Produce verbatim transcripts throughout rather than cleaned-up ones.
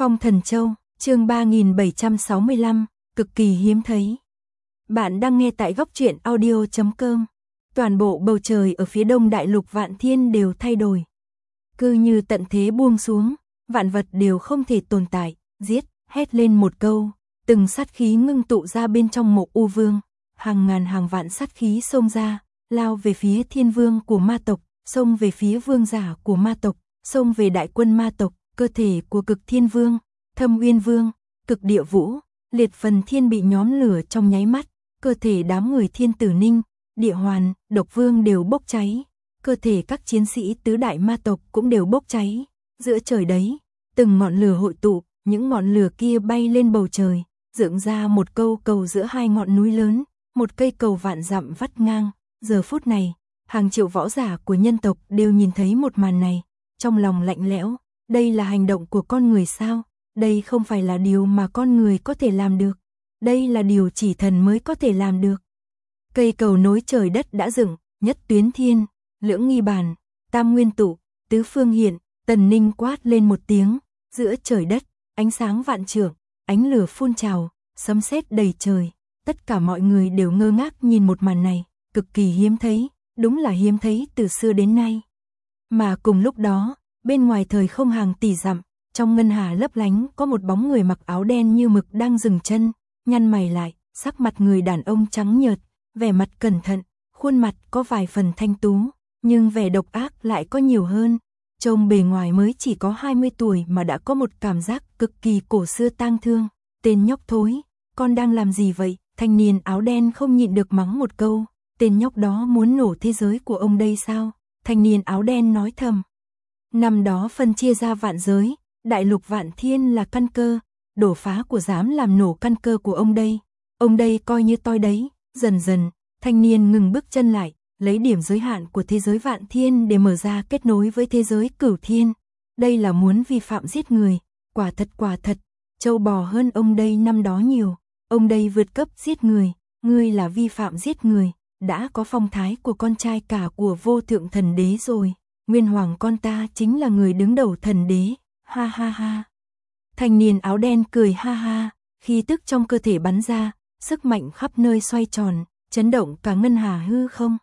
Phong Thần Châu, chương ba nghìn bảy trăm sáu mươi lăm, cực kỳ hiếm thấy. Bạn đang nghe tại góc truyện audio chấm com. Toàn bộ bầu trời ở phía đông đại lục Vạn Thiên đều thay đổi. Cứ như tận thế buông xuống, vạn vật đều không thể tồn tại, giết, hét lên một câu, từng sát khí ngưng tụ ra bên trong Mộ U Vương, hàng ngàn hàng vạn sát khí xông ra, lao về phía thiên vương của ma tộc, xông về phía vương giả của ma tộc, xông về đại quân ma tộc, cơ thể của Cực Thiên Vương, Thâm Uyên Vương, Cực Địa Vũ, Liệt Phần Thiên bị nhóm lửa trong nháy mắt, cơ thể đám người Thiên Tử Ninh, Địa Hoàn, Độc Vương đều bốc cháy, cơ thể các chiến sĩ tứ đại ma tộc cũng đều bốc cháy. Giữa trời đấy, từng ngọn lửa hội tụ, những ngọn lửa kia bay lên bầu trời, dựng ra một câu cầu giữa hai ngọn núi lớn, một cây cầu vạn dặm vắt ngang. Giờ phút này, hàng triệu võ giả của nhân tộc đều nhìn thấy một màn này, trong lòng lạnh lẽo, đây là hành động của con người sao? Đây không phải là điều mà con người có thể làm được, đây là điều chỉ thần mới có thể làm được. Cây cầu nối trời đất đã dựng, nhất tuyến thiên, lưỡng nghi bàn, tam nguyên tụ, tứ phương hiện, Tần Ninh quát lên một tiếng, giữa trời đất, ánh sáng vạn trượng, ánh lửa phun trào, sấm sét đầy trời, tất cả mọi người đều ngơ ngác nhìn một màn này, cực kỳ hiếm thấy, đúng là hiếm thấy từ xưa đến nay. Mà cùng lúc đó, bên ngoài thời không hàng tỷ dặm, trong ngân hà lấp lánh có một bóng người mặc áo đen như mực đang dừng chân, nhăn mày lại, sắc mặt người đàn ông trắng nhợt, vẻ mặt cẩn thận, khuôn mặt có vài phần thanh tú, nhưng vẻ độc ác lại có nhiều hơn. Trông bề ngoài mới chỉ có hai mươi tuổi mà đã có một cảm giác cực kỳ cổ xưa tang thương. Tên nhóc thối, con đang làm gì vậy? Thanh niên áo đen không nhịn được mắng một câu, tên nhóc đó muốn nổ thế giới của ông đây sao? Thanh niên áo đen nói thầm. Năm đó phân chia ra vạn giới, đại lục Vạn Thiên là căn cơ, đổ phá của dám làm nổ căn cơ của ông đây. Ông đây coi như toi đấy. Dần dần, thanh niên ngừng bước chân lại, lấy điểm giới hạn của thế giới Vạn Thiên để mở ra kết nối với thế giới Cửu Thiên. Đây là muốn vi phạm giết người, quả thật quả thật, trâu bò hơn ông đây năm đó nhiều. Ông đây vượt cấp giết người, ngươi là vi phạm giết người, đã có phong thái của con trai cả của vô thượng thần đế rồi. Nguyên hoàng con ta chính là người đứng đầu thần đế, ha ha ha. Thanh niên áo đen cười ha ha, khí tức trong cơ thể bắn ra, sức mạnh khắp nơi xoay tròn, chấn động cả ngân hà hư không.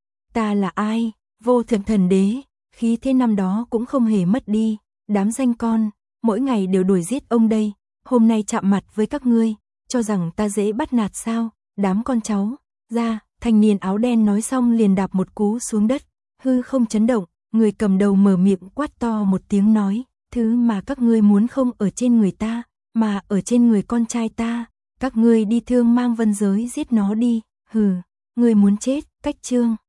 Ta là ai? Vô thượng thần đế, khí thế năm đó cũng không hề mất đi, đám danh con, mỗi ngày đều đuổi giết ông đây, hôm nay chạm mặt với các ngươi, cho rằng ta dễ bắt nạt sao, đám con cháu, ra, thanh niên áo đen nói xong liền đạp một cú xuống đất, hư không chấn động, người cầm đầu mở miệng quát to một tiếng nói, thứ mà các ngươi muốn không ở trên người ta, mà ở trên người con trai ta, các ngươi đi Thương Mang Vân giới giết nó đi, hừ, ngươi muốn chết, cách chương.